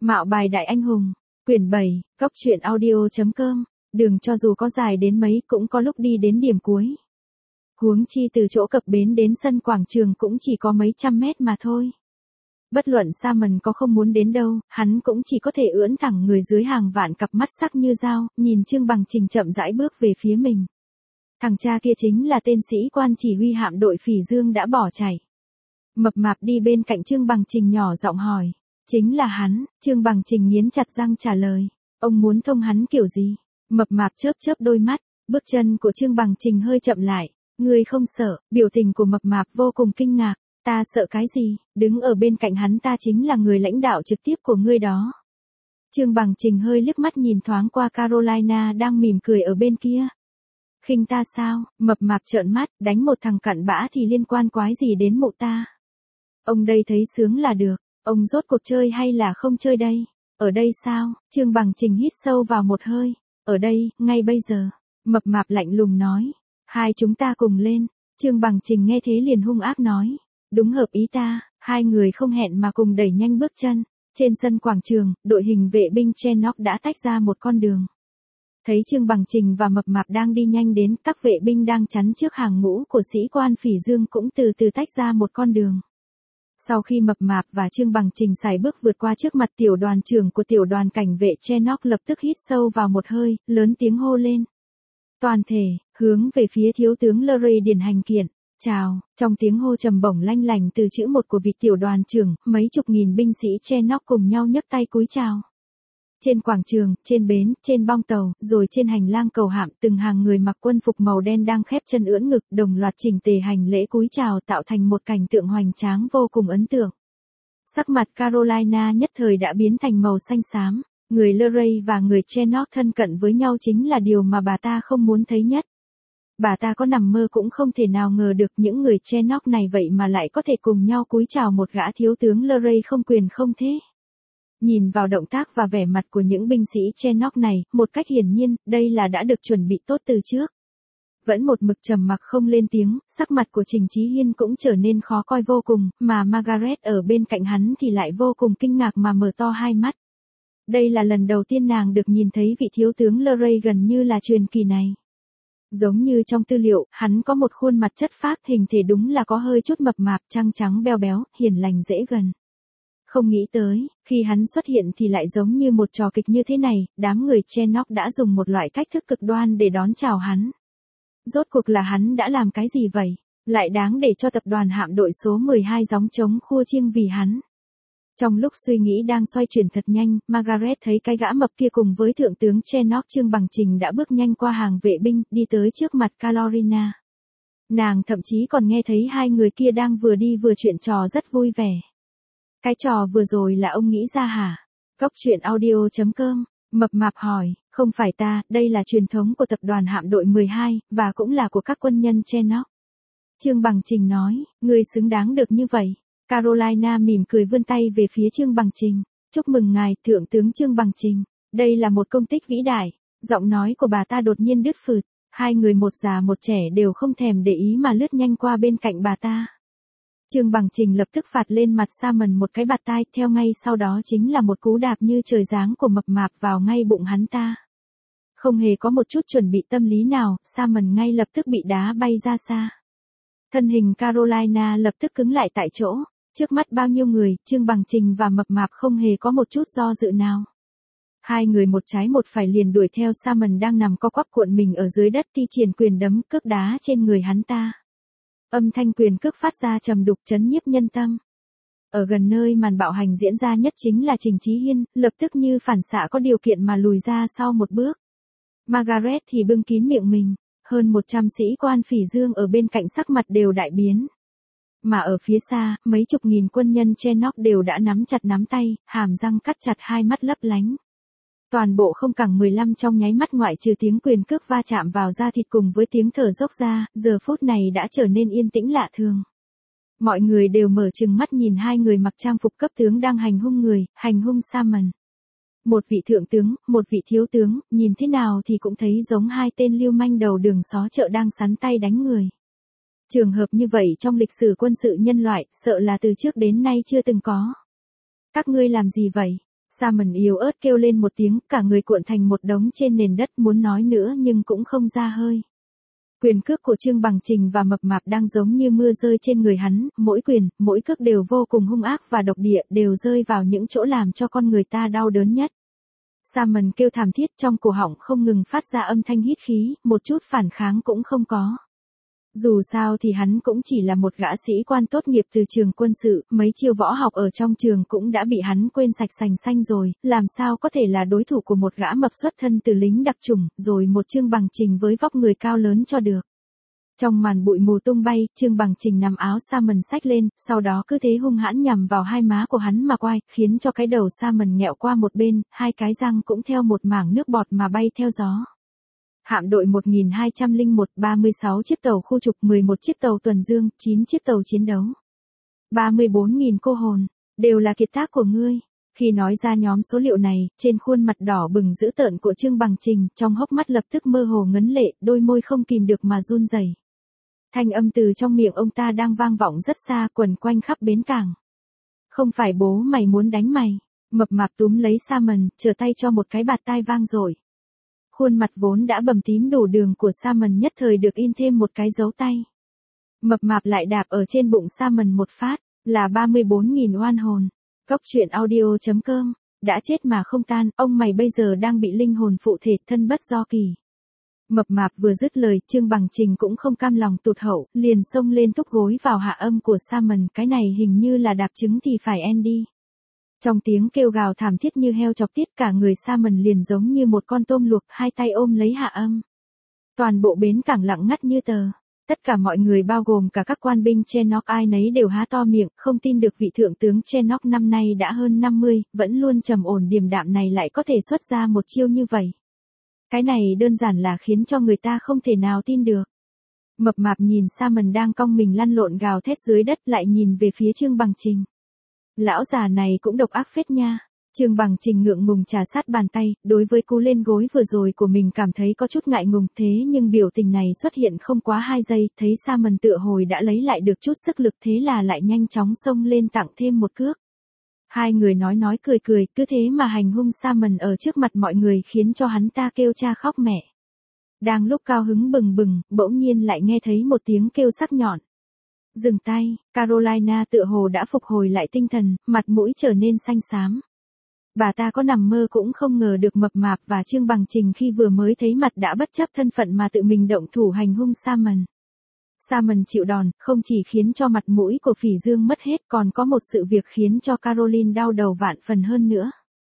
Mạo bài đại anh hùng, quyển 7, góc truyện audio.com, đường cho dù có dài đến mấy cũng có lúc đi đến điểm cuối. Huống chi từ chỗ cập bến đến sân quảng trường cũng chỉ có mấy trăm mét mà thôi. Bất luận Simon có không muốn đến đâu, hắn cũng chỉ có thể ưỡn thẳng người dưới hàng vạn cặp mắt sắc như dao, nhìn Trương Bằng Trình chậm rãi bước về phía mình. Thằng cha kia chính là tên sĩ quan chỉ huy hạm đội Phỉ Dương đã bỏ chạy. Mập mạp đi bên cạnh Trương Bằng Trình nhỏ giọng hỏi. Chính là hắn, Trương Bằng Trình nghiến chặt răng trả lời. Ông muốn thông hắn kiểu gì? Mập mạp chớp chớp đôi mắt, bước chân của Trương Bằng Trình hơi chậm lại. Ngươi không sợ? Biểu tình của mập mạp vô cùng kinh ngạc. Ta sợ cái gì? Đứng ở bên cạnh hắn ta chính là người lãnh đạo trực tiếp của ngươi đó. Trương Bằng Trình hơi liếc mắt nhìn thoáng qua Carolina đang mỉm cười ở bên kia. Khinh ta sao? Mập mạp trợn mắt, đánh một thằng cặn bã thì liên quan quái gì đến mụ ta? Ông đây thấy sướng là được, ông rốt cuộc chơi hay là không chơi đây? Ở đây sao? Trương Bằng Trình hít sâu vào một hơi. Ở đây, ngay bây giờ. Mập mạp lạnh lùng nói. Hai chúng ta cùng lên. Trương Bằng Trình nghe thế liền hung ác nói. Đúng hợp ý ta, hai người không hẹn mà cùng đẩy nhanh bước chân. Trên sân quảng trường, đội hình vệ binh Chernock đã tách ra một con đường. Thấy Trương Bằng Trình và mập mạp đang đi nhanh đến, các vệ binh đang chắn trước hàng ngũ của sĩ quan Phỉ Dương cũng từ từ tách ra một con đường. Sau khi mập mạp và Trương Bằng Trình sải bước vượt qua trước mặt tiểu đoàn trưởng của tiểu đoàn cảnh vệ Chernock lập tức hít sâu vào một hơi, lớn tiếng hô lên. Toàn thể, hướng về phía thiếu tướng Luray điển hành kiện. Chào, trong tiếng hô trầm bổng lanh lành từ chữ một của vị tiểu đoàn trưởng, mấy chục nghìn binh sĩ Chernock cùng nhau nhấc tay cúi chào. Trên quảng trường, trên bến, trên bong tàu, rồi trên hành lang cầu hạm, từng hàng người mặc quân phục màu đen đang khép chân ưỡn ngực, đồng loạt chỉnh tề hành lễ cúi chào tạo thành một cảnh tượng hoành tráng vô cùng ấn tượng. Sắc mặt Carolina nhất thời đã biến thành màu xanh xám, người Luray và người Chernock thân cận với nhau chính là điều mà bà ta không muốn thấy nhất. Bà ta có nằm mơ cũng không thể nào ngờ được những người Chernock này vậy mà lại có thể cùng nhau cúi chào một gã thiếu tướng Luray không quyền không thế. Nhìn vào động tác và vẻ mặt của những binh sĩ Chernock này, một cách hiển nhiên, đây là đã được chuẩn bị tốt từ trước. Vẫn một mực trầm mặc không lên tiếng, sắc mặt của Trình Chí Hiên cũng trở nên khó coi vô cùng, mà Margaret ở bên cạnh hắn thì lại vô cùng kinh ngạc mà mở to hai mắt. Đây là lần đầu tiên nàng được nhìn thấy vị thiếu tướng Luray gần như là truyền kỳ này. Giống như trong tư liệu, hắn có một khuôn mặt chất phác, hình thể đúng là có hơi chút mập mạp, trăng trắng beo béo, hiền lành dễ gần. Không nghĩ tới, khi hắn xuất hiện thì lại giống như một trò kịch như thế này, đám người Chernock đã dùng một loại cách thức cực đoan để đón chào hắn. Rốt cuộc là hắn đã làm cái gì vậy? Lại đáng để cho tập đoàn hạm đội số 12 gióng trống khua chiêng vì hắn. Trong lúc suy nghĩ đang xoay chuyển thật nhanh, Margaret thấy cái gã mập kia cùng với thượng tướng Chernock Trương Bằng Trình đã bước nhanh qua hàng vệ binh, đi tới trước mặt Carolina. Nàng thậm chí còn nghe thấy hai người kia đang vừa đi vừa chuyện trò rất vui vẻ. Cái trò vừa rồi là ông nghĩ ra hả? Góc truyện audio.com, mập mạp hỏi, không phải ta, đây là truyền thống của tập đoàn hạm đội 12, và cũng là của các quân nhân Chernock. Trương Bằng Trình nói, ngươi xứng đáng được như vậy. Carolina mỉm cười vươn tay về phía Trương Bằng Trình. Chúc mừng ngài, thượng tướng Trương Bằng Trình. Đây là một công tích vĩ đại. Giọng nói của bà ta đột nhiên đứt phượt. Hai người một già một trẻ đều không thèm để ý mà lướt nhanh qua bên cạnh bà ta. Trương Bằng Trình lập tức phạt lên mặt Simon một cái bạt tai, theo ngay sau đó chính là một cú đạp như trời giáng của mập mạp vào ngay bụng hắn ta. Không hề có một chút chuẩn bị tâm lý nào, Simon ngay lập tức bị đá bay ra xa. Thân hình Carolina lập tức cứng lại tại chỗ, trước mắt bao nhiêu người, Trương Bằng Trình và mập mạp không hề có một chút do dự nào. Hai người một trái một phải liền đuổi theo Simon đang nằm co quắp cuộn mình ở dưới đất, thi triển quyền đấm cước đá trên người hắn ta. Âm thanh quyền cước phát ra trầm đục chấn nhiếp nhân tâm. Ở gần nơi màn bạo hành diễn ra nhất chính là Trình Chí Hiên, lập tức như phản xạ có điều kiện mà lùi ra sau một bước. Margaret thì bưng kín miệng mình, hơn 100 sĩ quan Phỉ Dương ở bên cạnh sắc mặt đều đại biến. Mà ở phía xa, mấy chục nghìn quân nhân Chernock đều đã nắm chặt nắm tay, hàm răng cắt chặt, hai mắt lấp lánh. Toàn bộ không cẳng 15 trong nháy mắt ngoại trừ tiếng quyền cước va chạm vào da thịt cùng với tiếng thở dốc ra, giờ phút này đã trở nên yên tĩnh lạ thường. Mọi người đều mở trừng mắt nhìn hai người mặc trang phục cấp tướng đang hành hung người, hành hung Simon. Một vị thượng tướng, một vị thiếu tướng, nhìn thế nào thì cũng thấy giống hai tên lưu manh đầu đường xó chợ đang sắn tay đánh người. Trường hợp như vậy trong lịch sử quân sự nhân loại, sợ là từ trước đến nay chưa từng có. Các ngươi làm gì vậy? Simon yếu ớt kêu lên một tiếng, cả người cuộn thành một đống trên nền đất, muốn nói nữa nhưng cũng không ra hơi. Quyền cước của Trương Bằng Trình và Mập Mạp đang giống như mưa rơi trên người hắn, mỗi quyền, mỗi cước đều vô cùng hung ác và độc địa, đều rơi vào những chỗ làm cho con người ta đau đớn nhất. Simon kêu thảm thiết, trong cổ họng không ngừng phát ra âm thanh hít khí, một chút phản kháng cũng không có. Dù sao thì hắn cũng chỉ là một gã sĩ quan tốt nghiệp từ trường quân sự, mấy chiêu võ học ở trong trường cũng đã bị hắn quên sạch sành xanh rồi, làm sao có thể là đối thủ của một gã mập xuất thân từ lính đặc chủng, rồi một Trương Bằng Trình với vóc người cao lớn cho được. Trong màn bụi mù tung bay, Trương Bằng Trình nắm áo Simon xách lên, sau đó cứ thế hung hãn nhằm vào hai má của hắn mà quay, khiến cho cái đầu Simon nghẹo qua một bên, hai cái răng cũng theo một mảng nước bọt mà bay theo gió. Hạm đội 1201, 36 chiếc tàu khu trục, 11 chiếc tàu tuần dương, 9 chiếc tàu chiến đấu. 34.000 cô hồn, đều là kiệt tác của ngươi. Khi nói ra nhóm số liệu này, trên khuôn mặt đỏ bừng dữ tợn của Trương Bằng Trình, trong hốc mắt lập tức mơ hồ ngấn lệ, đôi môi không kìm được mà run rẩy. Thanh âm từ trong miệng ông ta đang vang vọng rất xa, quẩn quanh khắp bến cảng. Không phải bố mày muốn đánh mày. Mập Mạp túm lấy Simon, trở tay cho một cái bạt tai vang dội. Khuôn mặt vốn đã bầm tím đổ đường của Simon nhất thời được in thêm một cái dấu tay. Mập Mạp lại đạp ở trên bụng Simon một phát, là 34.000 oan hồn. Góc truyện audio.com, đã chết mà không tan, ông mày bây giờ đang bị linh hồn phụ thể, thân bất do kỳ. Mập Mạp vừa dứt lời, Trương Bằng Trình cũng không cam lòng tụt hậu, liền xông lên thúc gối vào hạ âm của Simon, cái này hình như là đạp trứng thì phải Andy. Trong tiếng kêu gào thảm thiết như heo chọc tiết, cả người Simon liền giống như một con tôm luộc, hai tay ôm lấy hạ âm. Toàn bộ bến cảng lặng ngắt như tờ. Tất cả mọi người bao gồm cả các quan binh Chernock ai nấy đều há to miệng, không tin được vị thượng tướng Chernock năm nay đã hơn 50, vẫn luôn trầm ổn điềm đạm này lại có thể xuất ra một chiêu như vậy. Cái này đơn giản là khiến cho người ta không thể nào tin được. Mập Mạp nhìn Simon đang cong mình lăn lộn gào thét dưới đất, lại nhìn về phía Trương Bằng Trình. Lão già này cũng độc ác phết nha. Trương Bằng Trình ngượng ngùng trà sát bàn tay, đối với cú lên gối vừa rồi của mình cảm thấy có chút ngại ngùng, thế nhưng biểu tình này xuất hiện không quá 2 giây, thấy Simon tựa hồi đã lấy lại được chút sức lực, thế là lại nhanh chóng xông lên tặng thêm một cước. Hai người nói cười cười, cứ thế mà hành hung Simon ở trước mặt mọi người, khiến cho hắn ta kêu cha khóc mẹ. Đang lúc cao hứng bừng bừng, bỗng nhiên lại nghe thấy một tiếng kêu sắc nhọn. Dừng tay, Carolina tựa hồ đã phục hồi lại tinh thần, mặt mũi trở nên xanh xám. Bà ta có nằm mơ cũng không ngờ được Mập Mạp và Trương Bằng Trình khi vừa mới thấy mặt đã bất chấp thân phận mà tự mình động thủ hành hung Simon. Simon chịu đòn, không chỉ khiến cho mặt mũi của Phỉ Dương mất hết, còn có một sự việc khiến cho Caroline đau đầu vạn phần hơn nữa.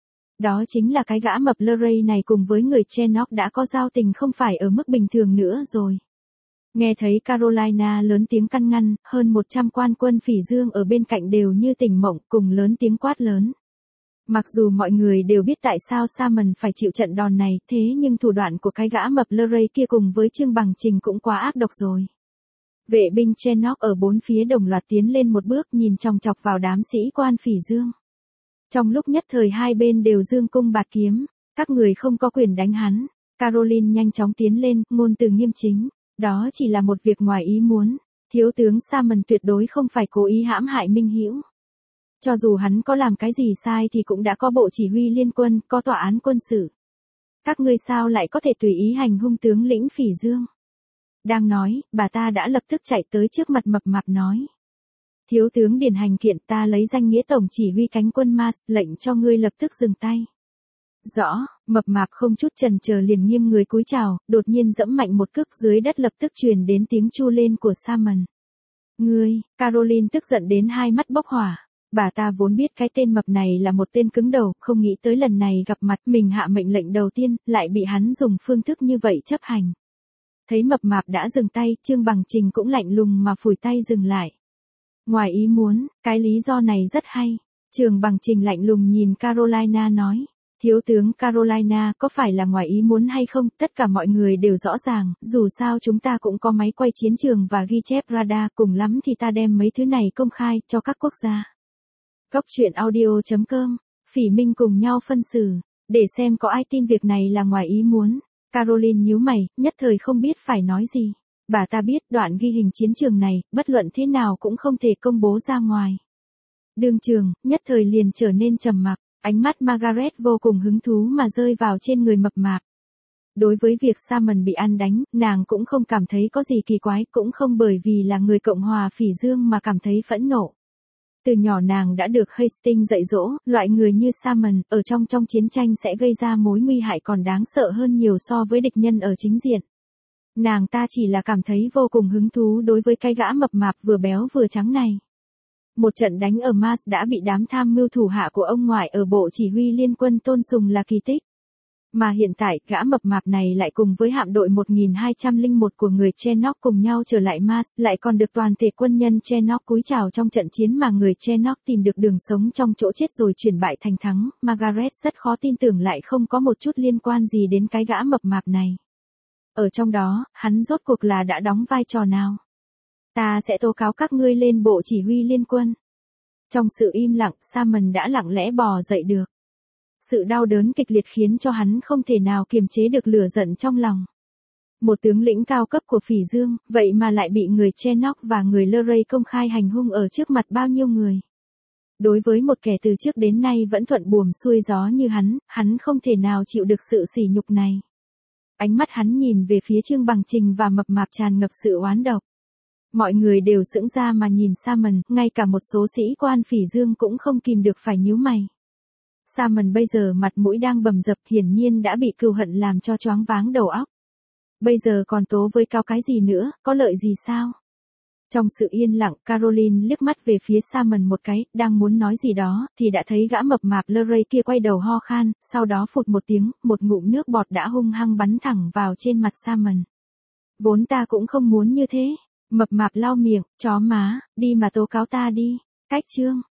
Đó chính là cái gã mập Leray này cùng với người Chernock đã có giao tình không phải ở mức bình thường nữa rồi. Nghe thấy Carolina lớn tiếng căn ngăn, hơn 100 quan quân Phỉ Dương ở bên cạnh đều như tỉnh mộng, cùng lớn tiếng quát lớn. Mặc dù mọi người đều biết tại sao Simon phải chịu trận đòn này, thế nhưng thủ đoạn của cái gã mập Leray kia cùng với Trương Bằng Trình cũng quá ác độc rồi. Vệ binh Chernock ở bốn phía đồng loạt tiến lên một bước, nhìn chòng chọc vào đám sĩ quan Phỉ Dương. Trong lúc nhất thời hai bên đều giương cung bạt kiếm, các người không có quyền đánh hắn. Caroline nhanh chóng tiến lên, ngôn từ nghiêm chính. Đó chỉ là một việc ngoài ý muốn. Thiếu tướng Simon tuyệt đối không phải cố ý hãm hại Minh Hữu. Cho dù hắn có làm cái gì sai thì cũng đã có bộ chỉ huy liên quân, có tòa án quân sự. Các ngươi sao lại có thể tùy ý hành hung tướng lĩnh Phỉ Dương? Đang nói, bà ta đã lập tức chạy tới trước mặt Mập Mạp nói. Thiếu tướng điền hành kiện, ta lấy danh nghĩa tổng chỉ huy cánh quân Mars, lệnh cho ngươi lập tức dừng tay. Rõ, Mập Mạp không chút chần chờ liền nghiêm người cúi chào, đột nhiên dẫm mạnh một cước, dưới đất lập tức truyền đến tiếng chu lên của Simon. Ngươi, Caroline tức giận đến hai mắt bốc hỏa. Bà ta vốn biết cái tên Mập này là một tên cứng đầu, không nghĩ tới lần này gặp mặt mình hạ mệnh lệnh đầu tiên, lại bị hắn dùng phương thức như vậy chấp hành. Thấy Mập Mạp đã dừng tay, Trương Bằng Trình cũng lạnh lùng mà phủi tay dừng lại. Ngoài ý muốn, cái lý do này rất hay. Trương Bằng Trình lạnh lùng nhìn Carolina nói. Thiếu tướng Carolina, có phải là ngoài ý muốn hay không, tất cả mọi người đều rõ ràng, dù sao chúng ta cũng có máy quay chiến trường và ghi chép radar, cùng lắm thì ta đem mấy thứ này công khai cho các quốc gia. Góc truyện audio.com, Phỉ Minh cùng nhau phân xử, để xem có ai tin việc này là ngoài ý muốn. Caroline nhíu mày, nhất thời không biết phải nói gì. Bà ta biết đoạn ghi hình chiến trường này, bất luận thế nào cũng không thể công bố ra ngoài. Đương trường, nhất thời liền trở nên trầm mặc. Ánh mắt Margaret vô cùng hứng thú mà rơi vào trên người mập mạp. Đối với việc Simon bị ăn đánh, nàng cũng không cảm thấy có gì kỳ quái, cũng không bởi vì là người Cộng hòa Phỉ Dương mà cảm thấy phẫn nộ. Từ nhỏ nàng đã được Hastings dạy dỗ, loại người như Simon, ở trong chiến tranh sẽ gây ra mối nguy hại còn đáng sợ hơn nhiều so với địch nhân ở chính diện. Nàng ta chỉ là cảm thấy vô cùng hứng thú đối với cái gã mập mạp vừa béo vừa trắng này. Một trận đánh ở Mars đã bị đám tham mưu thủ hạ của ông ngoại ở Bộ Chỉ huy Liên quân tôn sùng là kỳ tích. Mà hiện tại, gã mập mạp này lại cùng với hạm đội 1201 của người Chenock cùng nhau trở lại Mars, lại còn được toàn thể quân nhân Chenock cúi chào trong trận chiến mà người Chenock tìm được đường sống trong chỗ chết rồi chuyển bại thành thắng. Margaret rất khó tin tưởng lại không có một chút liên quan gì đến cái gã mập mạp này. Ở trong đó, hắn rốt cuộc là đã đóng vai trò nào? Ta sẽ tố cáo các ngươi lên Bộ Chỉ huy Liên quân. Trong sự im lặng, Simon đã lặng lẽ bò dậy được. Sự đau đớn kịch liệt khiến cho hắn không thể nào kiềm chế được lửa giận trong lòng. Một tướng lĩnh cao cấp của Phỉ Dương, vậy mà lại bị người Chenock và người Luray công khai hành hung ở trước mặt bao nhiêu người. Đối với một kẻ từ trước đến nay vẫn thuận buồm xuôi gió như hắn không thể nào chịu được sự sỉ nhục này. Ánh mắt hắn nhìn về phía Trương Bằng Trình và mập mạp tràn ngập sự oán độc. Mọi người đều sững ra mà nhìn Simon, ngay cả một số sĩ quan Phỉ Dương cũng không kìm được phải nhíu mày. Simon bây giờ mặt mũi đang bầm dập, hiển nhiên đã bị cừu hận làm cho choáng váng đầu óc. Bây giờ còn tố với cao cái gì nữa, có lợi gì sao? Trong sự yên lặng, Caroline liếc mắt về phía Simon một cái, đang muốn nói gì đó, thì đã thấy gã mập mạp Luray kia quay đầu ho khan, sau đó phụt một tiếng, một ngụm nước bọt đã hung hăng bắn thẳng vào trên mặt Simon. Vốn ta cũng không muốn như thế. Mập mạp lau miệng, chó má, đi mà tố cáo ta đi. Cách chương.